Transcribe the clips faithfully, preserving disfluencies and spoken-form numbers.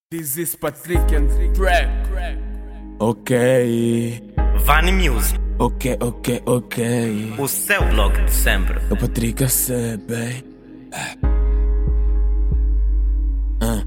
This is Patrick and Trap. Ok, Vani Music, ok, ok, ok. o seu blog de sempre. É o Patrick a ser, bem. Ah.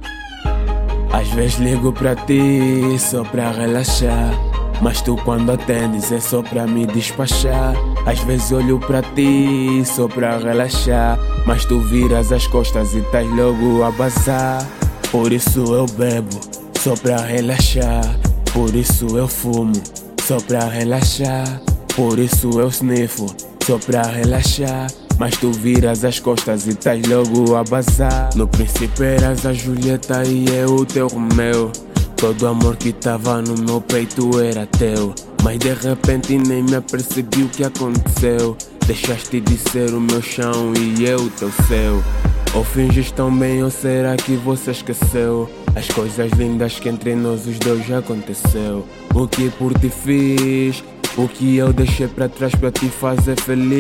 Às vezes ligo pra ti só pra relaxar, mas tu quando atendes é só pra me despachar. Às vezes olho pra ti só pra relaxar, mas tu viras as costas e estás logo a bazar. Por isso eu bebo, só pra relaxar. Por isso eu fumo, só pra relaxar. Por isso eu snifo, só pra relaxar. Mas tu viras as costas e estás logo a bazar. No princípio eras a Julieta e eu o teu Romeu. Todo amor que tava no meu peito era teu, mas de repente nem me apercebi o que aconteceu. Deixaste de ser o meu chão e eu o teu céu. Ou finges tão bem ou será que você esqueceu as coisas lindas que entre nós os dois já aconteceu? O que por ti fiz, o que eu deixei pra trás pra te fazer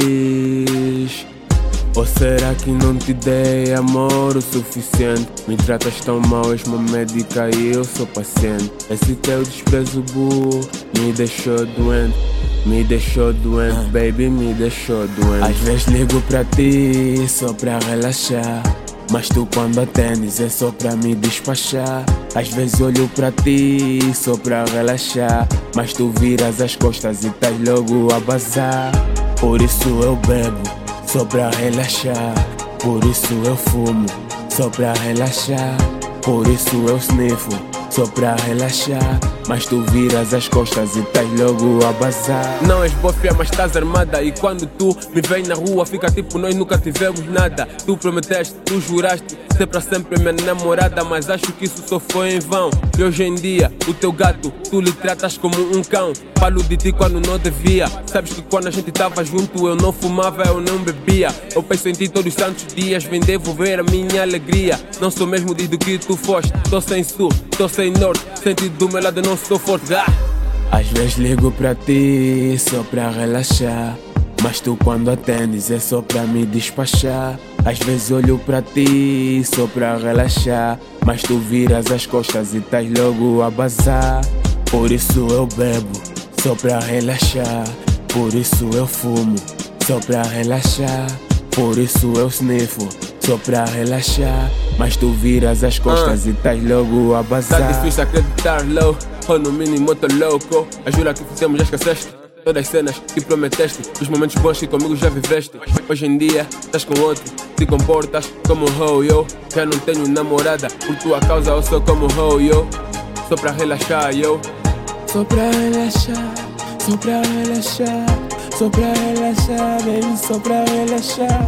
feliz? Ou será que não te dei amor o suficiente? Me tratas tão mal, és-me médica e eu sou paciente. Esse teu desprezo burro me deixou doente. Me deixou doente, baby, me deixou doente. Às vezes ligo pra ti só pra relaxar, mas tu quando atendes é só pra me despachar. Às vezes olho pra ti só pra relaxar, mas tu viras as costas e estás logo a bazar. Por isso eu bebo, só pra relaxar. Por isso eu fumo, só pra relaxar. Por isso eu snifo, só pra relaxar. Mas tu viras as costas e estás logo a bazar. Não és bofia, mas estás armada. E quando tu me vês na rua fica tipo nós nunca tivemos nada. Tu prometeste, tu juraste ser pra sempre minha namorada, mas acho que isso só foi em vão. E hoje em dia, o teu gato, tu lhe tratas como um cão. Falo de ti quando não devia. Sabes que quando a gente tava junto eu não fumava, eu não bebia. Eu penso em ti todos os santos dias, vem devolver a minha alegria. Não sou mesmo desde que tu foste. Tô sem sul, tô sem norte, senti do meu lado não sou forte. Ah! Às vezes ligo pra ti só pra relaxar, mas tu quando atendes é só pra me despachar. Às vezes olho pra ti só pra relaxar, mas tu viras as costas e estás logo a bazar. Por isso eu bebo, só pra relaxar. Por isso eu fumo, só pra relaxar. Por isso eu snifo, só pra relaxar. Mas tu viras as costas uh. e estás logo a bazar. Tá difícil acreditar, low, ou no mínimo tô louco. A jura que fizemos já esqueceste todas as cenas que prometeste, os momentos bons que comigo já viveste. Hoje em dia, estás com outro, te comportas como um ho, yo. Já não tenho namorada, por tua causa eu sou como um ho, yo. Só pra relaxar, yo. Só pra relaxar, só pra relaxar. Só pra relaxar, baby, só pra relaxar.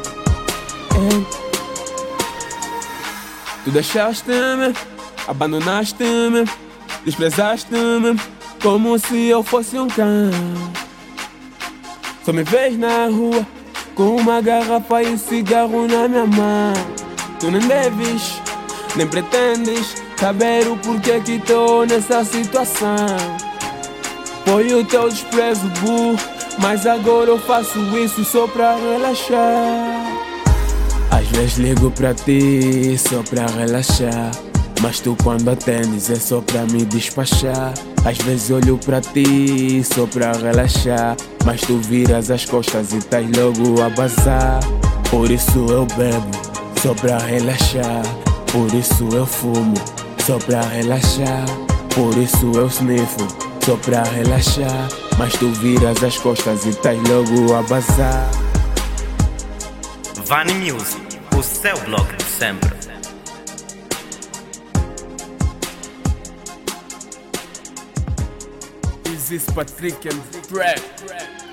Hey. Tu deixaste-me, abandonaste-me, desprezaste-me, como se eu fosse um cão. Só me vês na rua, com uma garrafa e um cigarro na minha mão. Tu nem deves, nem pretendes saber o porquê que tô nessa situação. Foi o teu desprezo burro, mas agora eu faço isso só pra relaxar. Às vezes ligo pra ti só pra relaxar, mas tu quando atendes é só pra me despachar. Às vezes olho pra ti só pra relaxar, mas tu viras as costas e estás logo a bazar. Por isso eu bebo, só pra relaxar. Por isso eu fumo, só pra relaxar. Por isso eu snifo, só pra relaxar. Mas tu viras as costas e estás logo a bazar. Vani Music, o seu blog de sempre. This is Patrick and Trap.